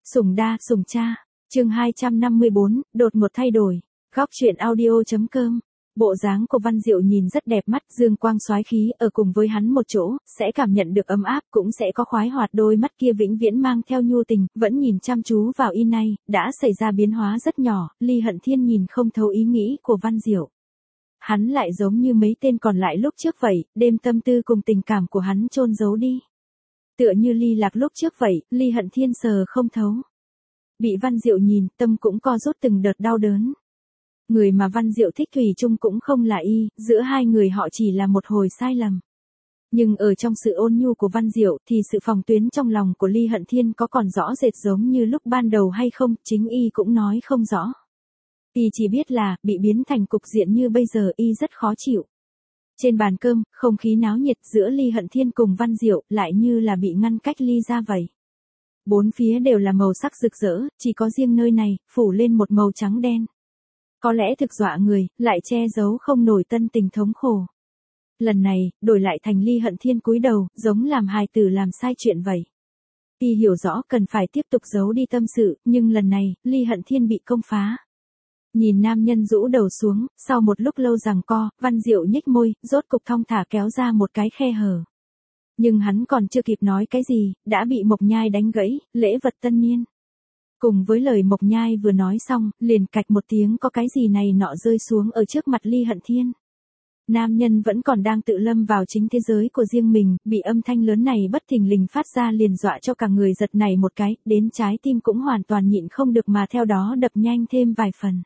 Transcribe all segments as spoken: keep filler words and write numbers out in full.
Sủng đa, sủng cha. Chương hai trăm năm mươi bốn, đột ngột thay đổi. Góc truyện audio chấm com. Bộ dáng của Văn Diệu nhìn rất đẹp mắt, dương quang soái khí, ở cùng với hắn một chỗ, sẽ cảm nhận được ấm áp, cũng sẽ có khoái hoạt. Đôi mắt kia vĩnh viễn mang theo nhu tình, vẫn nhìn chăm chú vào y này, đã xảy ra biến hóa rất nhỏ. Ly Hận Thiên nhìn không thấu ý nghĩ của Văn Diệu. Hắn lại giống như mấy tên còn lại lúc trước vậy, đem tâm tư cùng tình cảm của hắn chôn giấu đi. Tựa như Ly Lạc lúc trước vậy, Ly Hận Thiên sờ không thấu. Bị Văn Diệu nhìn, tâm cũng co rút từng đợt đau đớn. Người mà Văn Diệu thích thủy chung cũng không là y, giữa hai người họ chỉ là một hồi sai lầm. Nhưng ở trong sự ôn nhu của Văn Diệu thì sự phòng tuyến trong lòng của Ly Hận Thiên có còn rõ rệt giống như lúc ban đầu hay không, chính y cũng nói không rõ. Y chỉ biết là, bị biến thành cục diện như bây giờ y rất khó chịu. Trên bàn cơm, không khí náo nhiệt giữa Ly Hận Thiên cùng Văn Diệu lại như là bị ngăn cách ly ra vậy. Bốn phía đều là màu sắc rực rỡ, chỉ có riêng nơi này, phủ lên một màu trắng đen. Có lẽ thực dọa người, lại che giấu không nổi tân tình thống khổ. Lần này, đổi lại thành Ly Hận Thiên cúi đầu, giống làm hài tử làm sai chuyện vậy. Y hiểu rõ cần phải tiếp tục giấu đi tâm sự, nhưng lần này, Ly Hận Thiên bị công phá. Nhìn nam nhân rũ đầu xuống, sau một lúc lâu giằng co, Văn Diệu nhếch môi, rốt cục thong thả kéo ra một cái khe hở. Nhưng hắn còn chưa kịp nói cái gì, đã bị Mộc Nhai đánh gãy, lễ vật tân niên. Cùng với lời Mộc Nhai vừa nói xong, liền cạch một tiếng có cái gì này nọ rơi xuống ở trước mặt Ly Hận Thiên. Nam nhân vẫn còn đang tự lâm vào chính thế giới của riêng mình, bị âm thanh lớn này bất thình lình phát ra liền dọa cho cả người giật nảy một cái, đến trái tim cũng hoàn toàn nhịn không được mà theo đó đập nhanh thêm vài phần.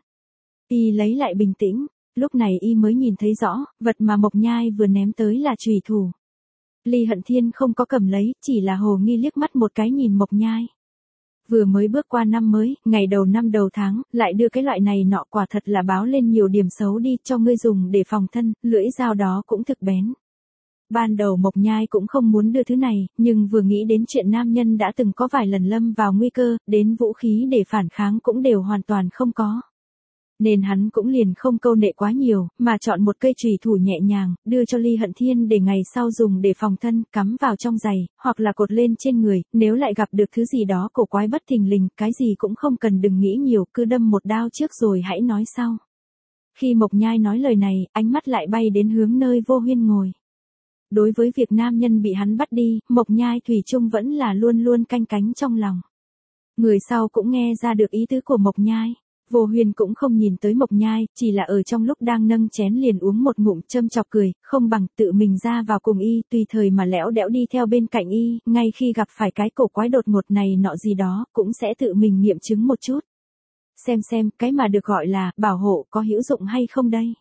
Y lấy lại bình tĩnh, lúc này y mới nhìn thấy rõ, vật mà Mộc Nhai vừa ném tới là chùy thủ. Ly Hận Thiên không có cầm lấy, chỉ là hồ nghi liếc mắt một cái nhìn Mộc Nhai. Vừa mới bước qua năm mới, ngày đầu năm đầu tháng, lại đưa cái loại này nọ quả thật là báo lên nhiều điểm xấu đi cho ngươi dùng để phòng thân, lưỡi dao đó cũng thực bén. Ban đầu Mộc Nhai cũng không muốn đưa thứ này, nhưng vừa nghĩ đến chuyện nam nhân đã từng có vài lần lâm vào nguy cơ, đến vũ khí để phản kháng cũng đều hoàn toàn không có. Nên hắn cũng liền không câu nệ quá nhiều, mà chọn một cây chùy thủ nhẹ nhàng, đưa cho Ly Hận Thiên để ngày sau dùng để phòng thân, cắm vào trong giày, hoặc là cột lên trên người, nếu lại gặp được thứ gì đó cổ quái bất thình lình, cái gì cũng không cần đừng nghĩ nhiều, cứ đâm một đao trước rồi hãy nói sau. Khi Mộc Nhai nói lời này, ánh mắt lại bay đến hướng nơi Vô Huyên ngồi. Đối với việc nam nhân bị hắn bắt đi, Mộc Nhai thủy chung vẫn là luôn luôn canh cánh trong lòng. Người sau cũng nghe ra được ý tứ của Mộc Nhai. Vô Huyên cũng không nhìn tới Mộc Nhai, chỉ là ở trong lúc đang nâng chén liền uống một ngụm châm chọc cười, không bằng tự mình ra vào cùng y, tùy thời mà lẽo đẽo đi theo bên cạnh y, ngay khi gặp phải cái cổ quái đột ngột này nọ gì đó, cũng sẽ tự mình nghiệm chứng một chút. Xem xem, cái mà được gọi là, bảo hộ có hữu dụng hay không đây.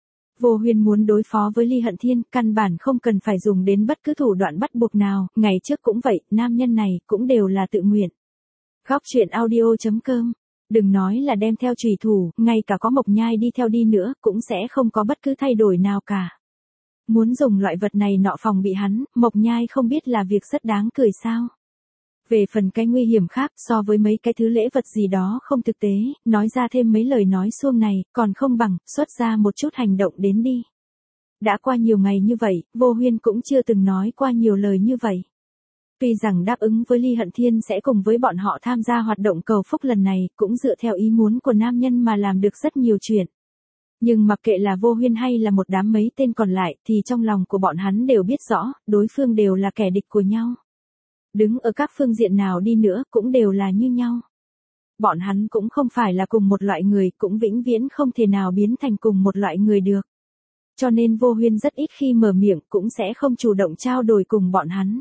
Vô Huyên muốn đối phó với Ly Hận Thiên, căn bản không cần phải dùng đến bất cứ thủ đoạn bắt buộc nào, ngày trước cũng vậy, nam nhân này, cũng đều là tự nguyện. Góc truyện audio chấm com. Đừng nói là đem theo chùy thủ, ngay cả có Mộc Nhai đi theo đi nữa, cũng sẽ không có bất cứ thay đổi nào cả. Muốn dùng loại vật này nọ phòng bị hắn, Mộc Nhai không biết là việc rất đáng cười sao. Về phần cái nguy hiểm khác, so với mấy cái thứ lễ vật gì đó không thực tế, nói ra thêm mấy lời nói suông này, còn không bằng, xuất ra một chút hành động đến đi. Đã qua nhiều ngày như vậy, Vô Huyên cũng chưa từng nói qua nhiều lời như vậy. Tuy rằng đáp ứng với Ly Hận Thiên sẽ cùng với bọn họ tham gia hoạt động cầu phúc lần này, cũng dựa theo ý muốn của nam nhân mà làm được rất nhiều chuyện. Nhưng mặc kệ là Vô Huyên hay là một đám mấy tên còn lại, thì trong lòng của bọn hắn đều biết rõ, đối phương đều là kẻ địch của nhau. Đứng ở các phương diện nào đi nữa, cũng đều là như nhau. Bọn hắn cũng không phải là cùng một loại người, cũng vĩnh viễn không thể nào biến thành cùng một loại người được. Cho nên Vô Huyên rất ít khi mở miệng, cũng sẽ không chủ động trao đổi cùng bọn hắn.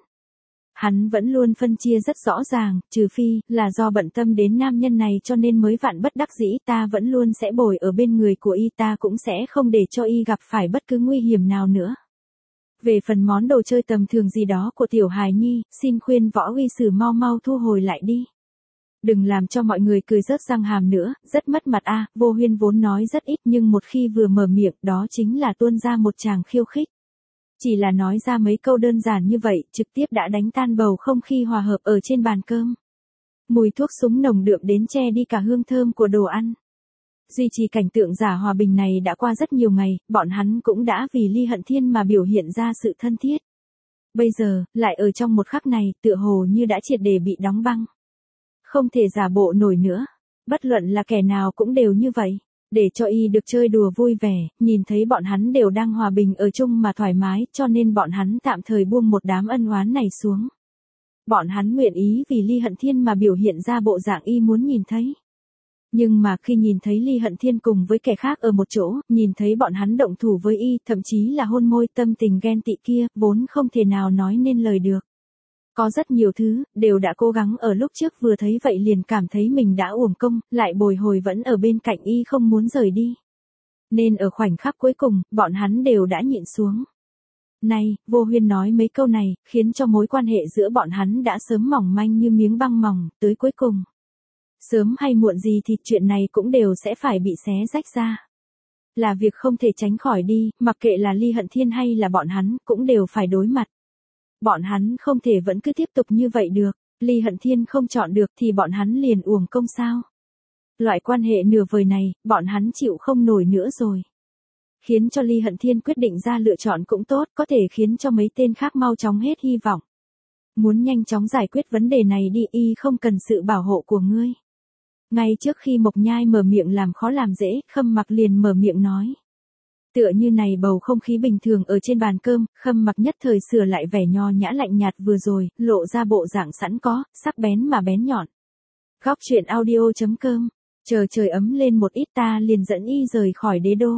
Hắn vẫn luôn phân chia rất rõ ràng, trừ phi, là do bận tâm đến nam nhân này cho nên mới vạn bất đắc dĩ, ta vẫn luôn sẽ bồi ở bên người của y, ta cũng sẽ không để cho y gặp phải bất cứ nguy hiểm nào nữa. Về phần món đồ chơi tầm thường gì đó của tiểu hài nhi, xin khuyên Võ Uy Sử mau mau thu hồi lại đi. Đừng làm cho mọi người cười rớt răng hàm nữa, rất mất mặt a. Vô Huyên vốn nói rất ít nhưng một khi vừa mở miệng đó chính là tuôn ra một tràng khiêu khích. Chỉ là nói ra mấy câu đơn giản như vậy, trực tiếp đã đánh tan bầu không khí hòa hợp ở trên bàn cơm. Mùi thuốc súng nồng đượm đến che đi cả hương thơm của đồ ăn. Duy trì cảnh tượng giả hòa bình này đã qua rất nhiều ngày, bọn hắn cũng đã vì Ly Hận Thiên mà biểu hiện ra sự thân thiết. Bây giờ, lại ở trong một khắc này, tựa hồ như đã triệt để bị đóng băng. Không thể giả bộ nổi nữa. Bất luận là kẻ nào cũng đều như vậy. Để cho y được chơi đùa vui vẻ, nhìn thấy bọn hắn đều đang hòa bình ở chung mà thoải mái, cho nên bọn hắn tạm thời buông một đám ân oán này xuống. Bọn hắn nguyện ý vì Ly Hận Thiên mà biểu hiện ra bộ dạng y muốn nhìn thấy. Nhưng mà khi nhìn thấy Ly Hận Thiên cùng với kẻ khác ở một chỗ, nhìn thấy bọn hắn động thủ với y, thậm chí là hôn môi, tâm tình ghen tị kia, vốn không thể nào nói nên lời được. Có rất nhiều thứ, đều đã cố gắng ở lúc trước vừa thấy vậy liền cảm thấy mình đã uổng công, lại bồi hồi vẫn ở bên cạnh y không muốn rời đi. Nên ở khoảnh khắc cuối cùng, bọn hắn đều đã nhịn xuống. Này, Vô Huyên nói mấy câu này, khiến cho mối quan hệ giữa bọn hắn đã sớm mỏng manh như miếng băng mỏng, tới cuối cùng. Sớm hay muộn gì thì chuyện này cũng đều sẽ phải bị xé rách ra. Là việc không thể tránh khỏi đi, mặc kệ là Ly Hận Thiên hay là bọn hắn, cũng đều phải đối mặt. Bọn hắn không thể vẫn cứ tiếp tục như vậy được, Ly Hận Thiên không chọn được thì bọn hắn liền uổng công sao. Loại quan hệ nửa vời này, bọn hắn chịu không nổi nữa rồi. Khiến cho Ly Hận Thiên quyết định ra lựa chọn cũng tốt, có thể khiến cho mấy tên khác mau chóng hết hy vọng. Muốn nhanh chóng giải quyết vấn đề này đi, y không cần sự bảo hộ của ngươi. Ngay trước khi Mộc Nhai mở miệng làm khó làm dễ, Khâm Mặc liền mở miệng nói. Tựa như này bầu không khí bình thường ở trên bàn cơm, Khâm Mặc nhất thời sửa lại vẻ nho nhã lạnh nhạt vừa rồi, lộ ra bộ dạng sẵn có, sắc bén mà bén nhọn. Góc truyện audio chấm com, chờ trời ấm lên một ít ta liền dẫn y rời khỏi đế đô.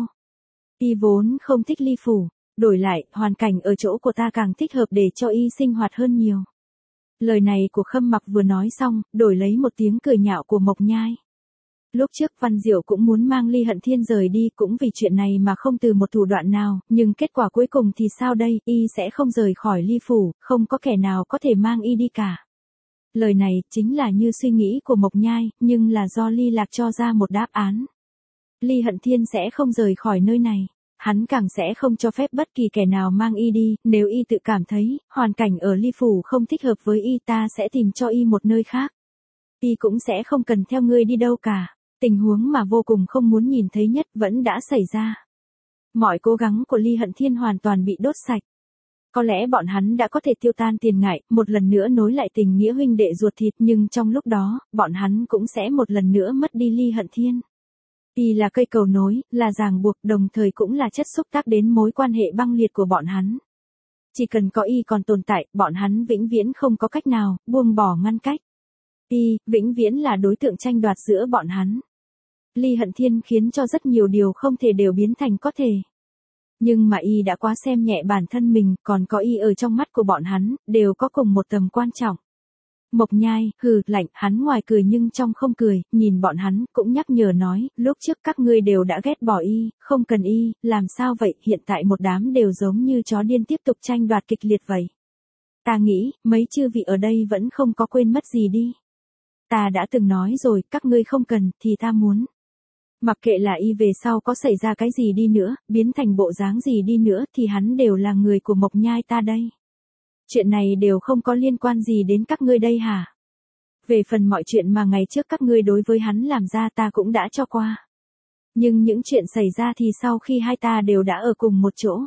Y vốn không thích Ly Phủ, đổi lại, hoàn cảnh ở chỗ của ta càng thích hợp để cho y sinh hoạt hơn nhiều. Lời này của Khâm Mặc vừa nói xong, đổi lấy một tiếng cười nhạo của Mộc Nhai. Lúc trước Văn Diệu cũng muốn mang Ly Hận Thiên rời đi cũng vì chuyện này mà không từ một thủ đoạn nào, nhưng kết quả cuối cùng thì sao đây, y sẽ không rời khỏi Ly Phủ, không có kẻ nào có thể mang y đi cả. Lời này chính là như suy nghĩ của Mộc Nhai, nhưng là do Ly Lạc cho ra một đáp án. Ly Hận Thiên sẽ không rời khỏi nơi này. Hắn càng sẽ không cho phép bất kỳ kẻ nào mang y đi, nếu y tự cảm thấy, hoàn cảnh ở Ly Phủ không thích hợp với y ta sẽ tìm cho y một nơi khác. Y cũng sẽ không cần theo ngươi đi đâu cả. Tình huống mà vô cùng không muốn nhìn thấy nhất vẫn đã xảy ra. Mọi cố gắng của Ly Hận Thiên hoàn toàn bị đốt sạch. Có lẽ bọn hắn đã có thể tiêu tan tiền ngại, một lần nữa nối lại tình nghĩa huynh đệ ruột thịt, nhưng trong lúc đó, bọn hắn cũng sẽ một lần nữa mất đi Ly Hận Thiên. Y là cây cầu nối, là ràng buộc, đồng thời cũng là chất xúc tác đến mối quan hệ băng liệt của bọn hắn. Chỉ cần có y còn tồn tại, bọn hắn vĩnh viễn không có cách nào buông bỏ ngăn cách. Y, vĩnh viễn là đối tượng tranh đoạt giữa bọn hắn. Ly Hận Thiên khiến cho rất nhiều điều không thể đều biến thành có thể. Nhưng mà y đã quá xem nhẹ bản thân mình, còn có y ở trong mắt của bọn hắn, đều có cùng một tầm quan trọng. Mộc Nhai, hừ, lạnh, hắn ngoài cười nhưng trong không cười, nhìn bọn hắn, cũng nhắc nhở nói, lúc trước các ngươi đều đã ghét bỏ y, không cần y, làm sao vậy, hiện tại một đám đều giống như chó điên tiếp tục tranh đoạt kịch liệt vậy. Ta nghĩ, mấy chư vị ở đây vẫn không có quên mất gì đi. Ta đã từng nói rồi, các ngươi không cần, thì ta muốn. Mặc kệ là y về sau có xảy ra cái gì đi nữa, biến thành bộ dáng gì đi nữa, thì hắn đều là người của Mộc Nhai ta đây. Chuyện này đều không có liên quan gì đến các ngươi đây hả? Về phần mọi chuyện mà ngày trước các ngươi đối với hắn làm ra ta cũng đã cho qua. Nhưng những chuyện xảy ra thì sau khi hai ta đều đã ở cùng một chỗ.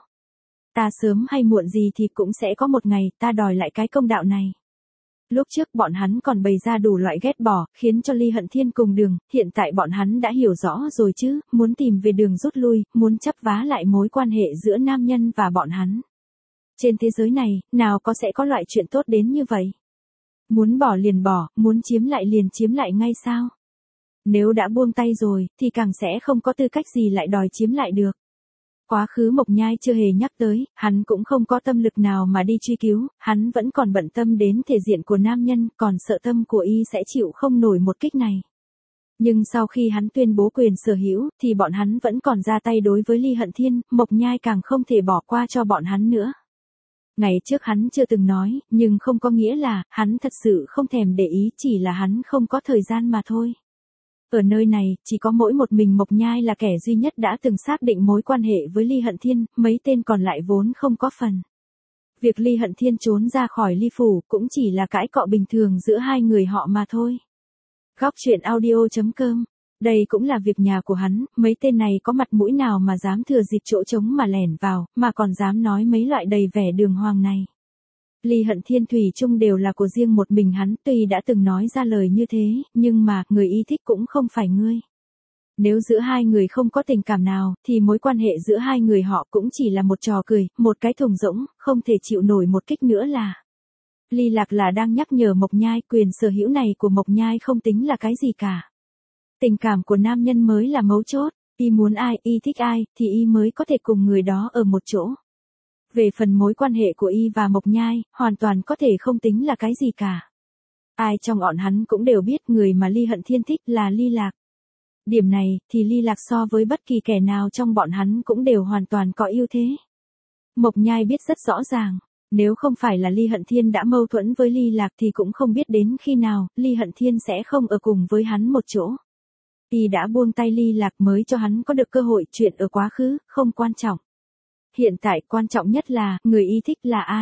Ta sớm hay muộn gì thì cũng sẽ có một ngày ta đòi lại cái công đạo này. Lúc trước bọn hắn còn bày ra đủ loại ghét bỏ, khiến cho Ly Hận Thiên cùng đường, hiện tại bọn hắn đã hiểu rõ rồi chứ, muốn tìm về đường rút lui, muốn chấp vá lại mối quan hệ giữa nam nhân và bọn hắn. Trên thế giới này, nào có sẽ có loại chuyện tốt đến như vậy? Muốn bỏ liền bỏ, muốn chiếm lại liền chiếm lại ngay sao? Nếu đã buông tay rồi, thì càng sẽ không có tư cách gì lại đòi chiếm lại được. Quá khứ Mộc Nhai chưa hề nhắc tới, hắn cũng không có tâm lực nào mà đi truy cứu, hắn vẫn còn bận tâm đến thể diện của nam nhân, còn sợ tâm của y sẽ chịu không nổi một kích này. Nhưng sau khi hắn tuyên bố quyền sở hữu, thì bọn hắn vẫn còn ra tay đối với Ly Hận Thiên, Mộc Nhai càng không thể bỏ qua cho bọn hắn nữa. Ngày trước hắn chưa từng nói, nhưng không có nghĩa là, hắn thật sự không thèm để ý, chỉ là hắn không có thời gian mà thôi. Ở nơi này, chỉ có mỗi một mình Mộc Nhai là kẻ duy nhất đã từng xác định mối quan hệ với Ly Hận Thiên, mấy tên còn lại vốn không có phần. Việc Ly Hận Thiên trốn ra khỏi Ly Phủ cũng chỉ là cãi cọ bình thường giữa hai người họ mà thôi. Góc truyện audio chấm com, đây cũng là việc nhà của hắn, mấy tên này có mặt mũi nào mà dám thừa dịp chỗ trống mà lẻn vào, mà còn dám nói mấy loại đầy vẻ đường hoàng này. Ly Hận Thiên thủy chung đều là của riêng một mình hắn, tuy đã từng nói ra lời như thế, nhưng mà, người y thích cũng không phải ngươi. Nếu giữa hai người không có tình cảm nào, thì mối quan hệ giữa hai người họ cũng chỉ là một trò cười, một cái thùng rỗng, không thể chịu nổi một kích nữa là. Ly Lạc là đang nhắc nhở Mộc Nhai quyền sở hữu này của Mộc Nhai không tính là cái gì cả. Tình cảm của nam nhân mới là mấu chốt, y muốn ai, y thích ai, thì y mới có thể cùng người đó ở một chỗ. Về phần mối quan hệ của y và Mộc Nhai, hoàn toàn có thể không tính là cái gì cả. Ai trong bọn hắn cũng đều biết người mà Ly Hận Thiên thích là Ly Lạc. Điểm này, thì Ly Lạc so với bất kỳ kẻ nào trong bọn hắn cũng đều hoàn toàn có ưu thế. Mộc Nhai biết rất rõ ràng, nếu không phải là Ly Hận Thiên đã mâu thuẫn với Ly Lạc thì cũng không biết đến khi nào, Ly Hận Thiên sẽ không ở cùng với hắn một chỗ. Y đã buông tay Ly Lạc mới cho hắn có được cơ hội, chuyện ở quá khứ, không quan trọng. Hiện tại quan trọng nhất là, người y thích là ai.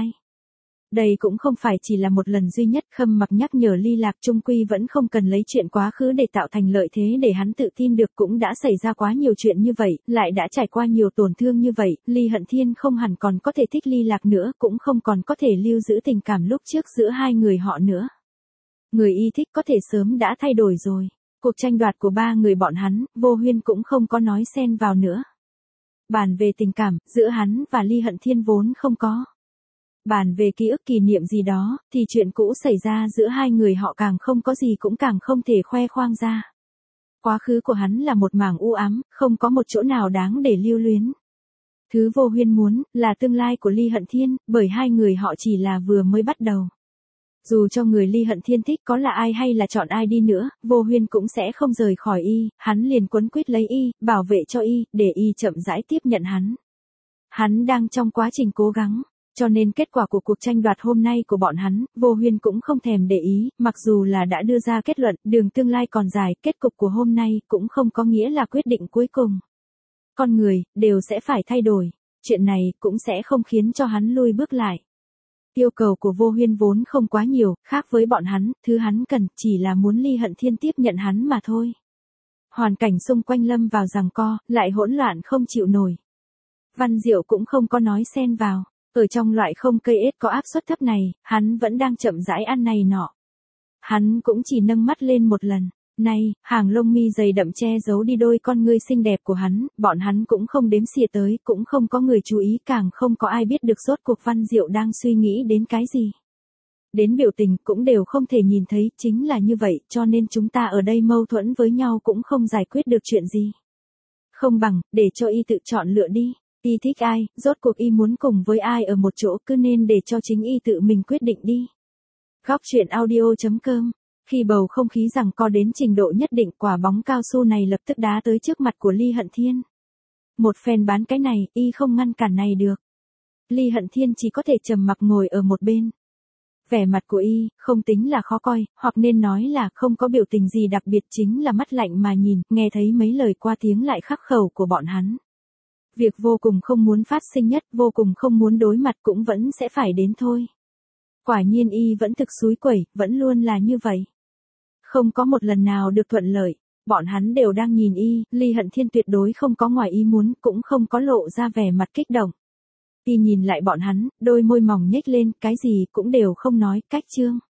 Đây cũng không phải chỉ là một lần duy nhất, Khâm Mặc nhắc nhở Ly Lạc trung quy vẫn không cần lấy chuyện quá khứ để tạo thành lợi thế để hắn tự tin được, cũng đã xảy ra quá nhiều chuyện như vậy, lại đã trải qua nhiều tổn thương như vậy, Ly Hận Thiên không hẳn còn có thể thích Ly Lạc nữa, cũng không còn có thể lưu giữ tình cảm lúc trước giữa hai người họ nữa. Người y thích có thể sớm đã thay đổi rồi. Cuộc tranh đoạt của ba người bọn hắn, Vô Huyên cũng không có nói xen vào nữa. Bàn về tình cảm, giữa hắn và Ly Hận Thiên vốn không có. Bàn về ký ức kỷ niệm gì đó, thì chuyện cũ xảy ra giữa hai người họ càng không có gì cũng càng không thể khoe khoang ra. Quá khứ của hắn là một mảng u ám, không có một chỗ nào đáng để lưu luyến. Thứ Vô Huyên muốn, là tương lai của Ly Hận Thiên, bởi hai người họ chỉ là vừa mới bắt đầu. Dù cho người Ly Hận Thiên thích có là ai hay là chọn ai đi nữa, Vô Huyên cũng sẽ không rời khỏi y, hắn liền quấn quýt lấy y, bảo vệ cho y, để y chậm rãi tiếp nhận hắn. Hắn đang trong quá trình cố gắng, cho nên kết quả của cuộc tranh đoạt hôm nay của bọn hắn, Vô Huyên cũng không thèm để ý, mặc dù là đã đưa ra kết luận, đường tương lai còn dài, kết cục của hôm nay cũng không có nghĩa là quyết định cuối cùng. Con người, đều sẽ phải thay đổi, chuyện này cũng sẽ không khiến cho hắn lui bước lại. Yêu cầu của Vô Huyên vốn không quá nhiều, khác với bọn hắn, thứ hắn cần chỉ là muốn Ly Hận Thiên tiếp nhận hắn mà thôi. Hoàn cảnh xung quanh lâm vào giằng co, lại hỗn loạn không chịu nổi. Văn Diệu cũng không có nói xen vào, ở trong loại không cây ết có áp suất thấp này, hắn vẫn đang chậm rãi ăn này nọ. Hắn cũng chỉ nâng mắt lên một lần. Nay, hàng lông mi dày đậm che giấu đi đôi con ngươi xinh đẹp của hắn, bọn hắn cũng không đếm xỉa tới, cũng không có người chú ý, càng không có ai biết được rốt cuộc Văn Diệu đang suy nghĩ đến cái gì. Đến biểu tình cũng đều không thể nhìn thấy, chính là như vậy, cho nên chúng ta ở đây mâu thuẫn với nhau cũng không giải quyết được chuyện gì. Không bằng, để cho y tự chọn lựa đi, y thích ai, rốt cuộc y muốn cùng với ai ở một chỗ, cứ nên để cho chính y tự mình quyết định đi. Góc truyện audio chấm com. Khi bầu không khí giằng co đến trình độ nhất định, quả bóng cao su này lập tức đá tới trước mặt của Ly Hận Thiên. Một phen bán cái này, y không ngăn cản này được. Ly Hận Thiên chỉ có thể trầm mặc ngồi ở một bên. Vẻ mặt của y, không tính là khó coi, hoặc nên nói là không có biểu tình gì đặc biệt, chính là mắt lạnh mà nhìn, nghe thấy mấy lời qua tiếng lại khắc khẩu của bọn hắn. Việc vô cùng không muốn phát sinh nhất, vô cùng không muốn đối mặt cũng vẫn sẽ phải đến thôi. Quả nhiên y vẫn thực xúi quẩy, vẫn luôn là như vậy. Không có một lần nào được thuận lợi, bọn hắn đều đang nhìn y, Ly Hận Thiên tuyệt đối không có ngoài ý muốn, cũng không có lộ ra vẻ mặt kích động. Y nhìn lại bọn hắn, đôi môi mỏng nhếch lên, cái gì cũng đều không nói, cách chương.